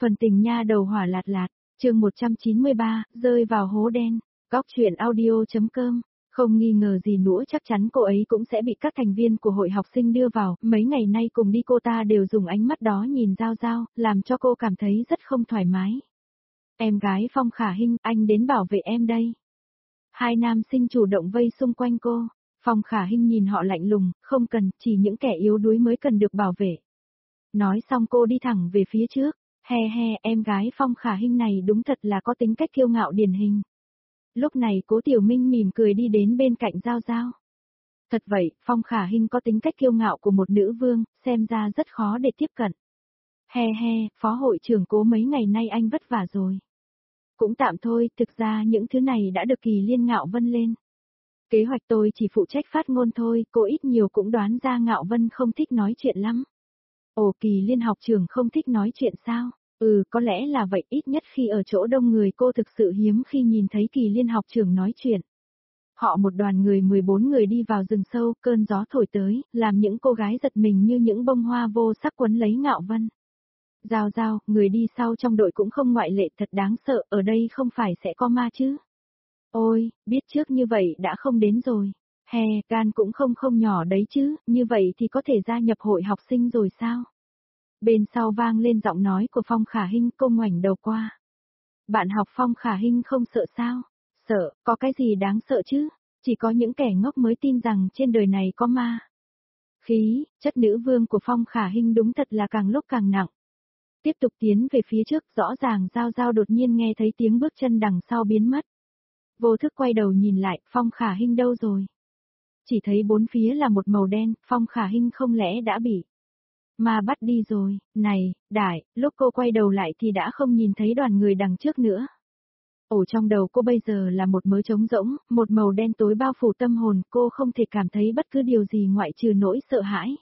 Phần tình nha đầu hỏa lạt lạt, chương 193, rơi vào hố đen, góc chuyện audio.com. Không nghi ngờ gì nữa, chắc chắn cô ấy cũng sẽ bị các thành viên của hội học sinh đưa vào, mấy ngày nay cùng đi cô ta đều dùng ánh mắt đó nhìn Giao Giao, làm cho cô cảm thấy rất không thoải mái. Em gái Phong Khả Hinh, anh đến bảo vệ em đây. Hai nam sinh chủ động vây xung quanh cô, Phong Khả Hinh nhìn họ lạnh lùng, không cần, chỉ những kẻ yếu đuối mới cần được bảo vệ. Nói xong cô đi thẳng về phía trước, he, em gái Phong Khả Hinh này đúng thật là có tính cách kiêu ngạo điển hình. Lúc này Cố Tiểu Minh mỉm cười đi đến bên cạnh Giao Giao. Thật vậy, Phong Khả Hinh có tính cách kiêu ngạo của một nữ vương, xem ra rất khó để tiếp cận. He, phó hội trưởng Cố, mấy ngày nay anh vất vả rồi. Cũng tạm thôi, thực ra những thứ này đã được Kỳ Liên Ngạo Vân lên. Kế hoạch tôi chỉ phụ trách phát ngôn thôi, cô ít nhiều cũng đoán ra Ngạo Vân không thích nói chuyện lắm. Ồ, Kỳ Liên học trưởng không thích nói chuyện sao? Có lẽ là vậy, ít nhất khi ở chỗ đông người cô thực sự hiếm khi nhìn thấy Kỳ Liên học trưởng nói chuyện. Họ một đoàn người 14 người đi vào rừng sâu, cơn gió thổi tới, làm những cô gái giật mình như những bông hoa vô sắc quấn lấy Ngạo Vân. Giao Giao, người đi sau trong đội cũng không ngoại lệ, thật đáng sợ, ở đây không phải sẽ có ma chứ? Ôi, biết trước như vậy đã không đến rồi. Gan cũng không nhỏ đấy chứ, như vậy thì có thể gia nhập hội học sinh rồi sao? Bên sau vang lên giọng nói của Phong Khả Hinh, cô ngoảnh đầu qua. Bạn học Phong Khả Hinh không sợ sao? Sợ, có cái gì đáng sợ chứ? Chỉ có những kẻ ngốc mới tin rằng trên đời này có ma. Khí, chất nữ vương của Phong Khả Hinh đúng thật là càng lúc càng nặng. Tiếp tục tiến về phía trước, rõ ràng Giao Giao đột nhiên nghe thấy tiếng bước chân đằng sau biến mất. Vô thức quay đầu nhìn lại, Phong Khả Hinh đâu rồi? Chỉ thấy bốn phía là một màu đen, Phong Khả Hinh không lẽ đã bị ma bắt đi rồi? Này, Đại, lúc cô quay đầu lại thì đã không nhìn thấy đoàn người đằng trước nữa. Ổ trong đầu cô bây giờ là một mớ trống rỗng, một màu đen tối bao phủ tâm hồn, cô không thể cảm thấy bất cứ điều gì ngoại trừ nỗi sợ hãi.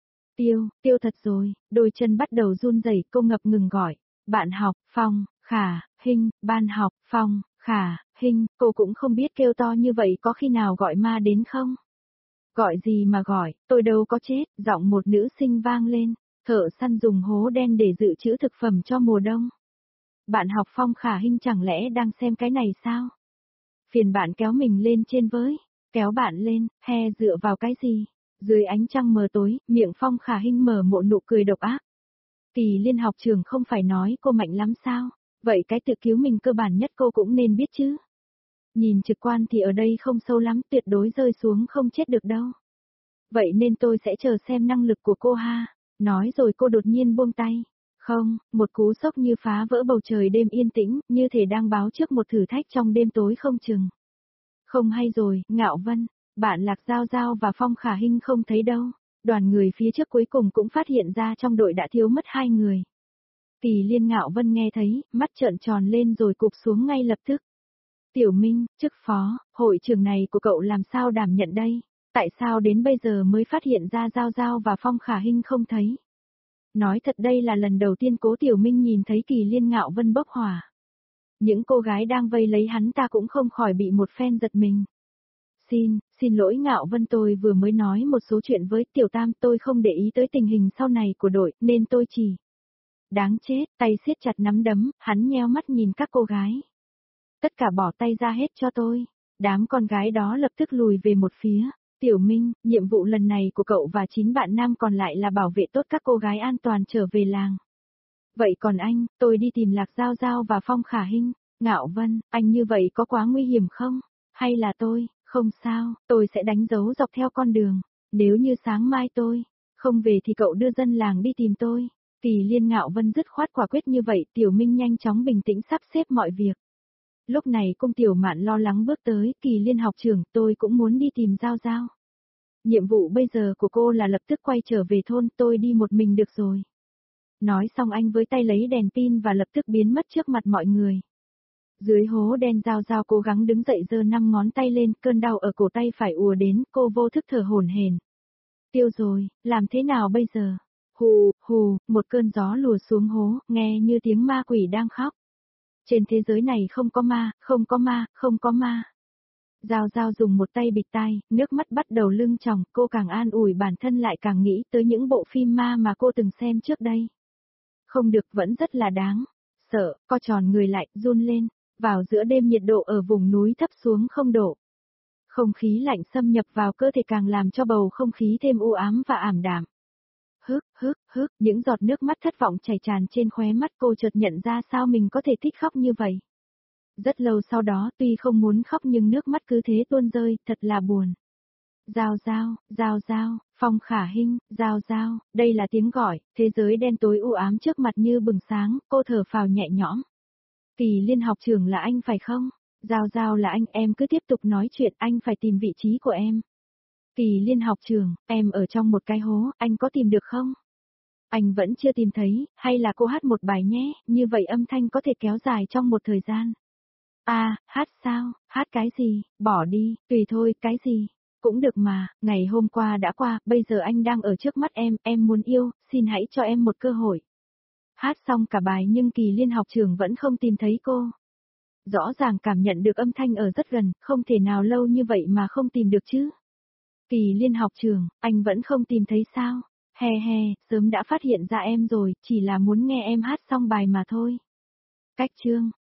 Tiêu thật rồi, đôi chân bắt đầu run rẩy, cô ngập ngừng gọi. Bạn học, Phong, Khả, Hinh, ban học, Phong, Khả, Hinh, cô cũng không biết kêu to như vậy có khi nào gọi ma đến không? Gọi gì mà gọi, tôi đâu có chết, giọng một nữ sinh vang lên, thợ săn dùng hố đen để dự trữ thực phẩm cho mùa đông. Bạn học Phong Khả Hinh chẳng lẽ đang xem cái này sao? Phiền bạn kéo mình lên trên với, kéo bạn lên, dựa vào cái gì? Dưới ánh trăng mờ tối, miệng Phong Khả Hinh mở một nụ cười độc ác. Kỳ Liên học trưởng không phải nói cô mạnh lắm sao? Vậy cái tự cứu mình cơ bản nhất cô cũng nên biết chứ. Nhìn trực quan thì ở đây không sâu lắm, tuyệt đối rơi xuống không chết được đâu. Vậy nên tôi sẽ chờ xem năng lực của cô ha. Nói rồi cô đột nhiên buông tay. Không, một cú sốc như phá vỡ bầu trời đêm yên tĩnh, như thể đang báo trước một thử thách trong đêm tối không chừng. Không hay rồi, Ngạo Vân, bạn Lạc Giao Giao và Phong Khả Hinh không thấy đâu. Đoàn người phía trước cuối cùng cũng phát hiện ra trong đội đã thiếu mất 2 người. Kỳ Liên Ngạo Vân nghe thấy, mắt trợn tròn lên rồi cụp xuống ngay lập tức. Tiểu Minh, chức phó, hội trưởng này của cậu làm sao đảm nhận đây? Tại sao đến bây giờ mới phát hiện ra Giao Giao và Phong Khả Hinh không thấy? Nói thật đây là lần đầu tiên Cố Tiểu Minh nhìn thấy Kỳ Liên Ngạo Vân bốc hỏa. Những cô gái đang vây lấy hắn ta cũng không khỏi bị một phen giật mình. Xin lỗi Ngạo Vân, tôi vừa mới nói một số chuyện với Tiểu Tam, tôi không để ý tới tình hình sau này của đội, nên tôi chỉ... Đáng chết, tay siết chặt nắm đấm, hắn nheo mắt nhìn các cô gái. Tất cả bỏ tay ra hết cho tôi. Đám con gái đó lập tức lùi về một phía. Tiểu Minh, nhiệm vụ lần này của cậu và 9 bạn nam còn lại là bảo vệ tốt các cô gái an toàn trở về làng. Vậy còn anh, tôi đi tìm Lạc Giao Giao và Phong Khả Hinh. Ngạo Vân, anh như vậy có quá nguy hiểm không? Hay là tôi, không sao, tôi sẽ đánh dấu dọc theo con đường. Nếu như sáng mai tôi không về thì cậu đưa dân làng đi tìm tôi. Kỳ Liên Ngạo Vân dứt khoát quả quyết như vậy, Tiểu Minh nhanh chóng bình tĩnh sắp xếp mọi việc. Lúc này cung Tiểu Mạn lo lắng bước tới, Kỳ Liên học trưởng, tôi cũng muốn đi tìm Giao Giao. Nhiệm vụ bây giờ của cô là lập tức quay trở về thôn, tôi đi một mình được rồi. Nói xong anh với tay lấy đèn pin và lập tức biến mất trước mặt mọi người. Dưới hố đen Giao Giao cố gắng đứng dậy giơ 5 ngón tay lên, cơn đau ở cổ tay phải ùa đến, cô vô thức thở hổn hển. Tiêu rồi, làm thế nào bây giờ? Hù, một cơn gió lùa xuống hố, nghe như tiếng ma quỷ đang khóc. Trên thế giới này không có ma, không có ma, không có ma. Giao Giao dùng một tay bịt tai, nước mắt bắt đầu lưng tròng, cô càng an ủi bản thân lại càng nghĩ tới những bộ phim ma mà cô từng xem trước đây. Không được, vẫn rất là đáng. sợ, co tròn người lại, run lên. Vào giữa đêm nhiệt độ ở vùng núi thấp xuống 0 độ. Không khí lạnh xâm nhập vào cơ thể càng làm cho bầu không khí thêm u ám và ảm đạm. Hức, những giọt nước mắt thất vọng chảy tràn trên khóe mắt, cô chợt nhận ra sao mình có thể thích khóc như vậy. Rất lâu sau đó, tuy không muốn khóc nhưng nước mắt cứ thế tuôn rơi, thật là buồn. Giao, Phong Khả Hinh, Giao, đây là tiếng gọi, thế giới đen tối u ám trước mặt như bừng sáng, cô thở phào nhẹ nhõm. Kỳ Liên học trưởng là anh phải không? Giao là anh, em cứ tiếp tục nói chuyện, anh phải tìm vị trí của em. Kỳ Liên học trưởng, em ở trong một cái hố, anh có tìm được không? Anh vẫn chưa tìm thấy, hay là cô hát một bài nhé, như vậy âm thanh có thể kéo dài trong một thời gian. À, hát sao, hát cái gì, bỏ đi, tùy thôi, cái gì, cũng được mà, ngày hôm qua đã qua, bây giờ anh đang ở trước mắt em muốn yêu, xin hãy cho em một cơ hội. Hát xong cả bài nhưng Kỳ Liên học trưởng vẫn không tìm thấy cô. Rõ ràng cảm nhận được âm thanh ở rất gần, không thể nào lâu như vậy mà không tìm được chứ. Kỳ Liên học trưởng, anh vẫn không tìm thấy sao? He, sớm đã phát hiện ra em rồi, chỉ là muốn nghe em hát xong bài mà thôi. Cách chương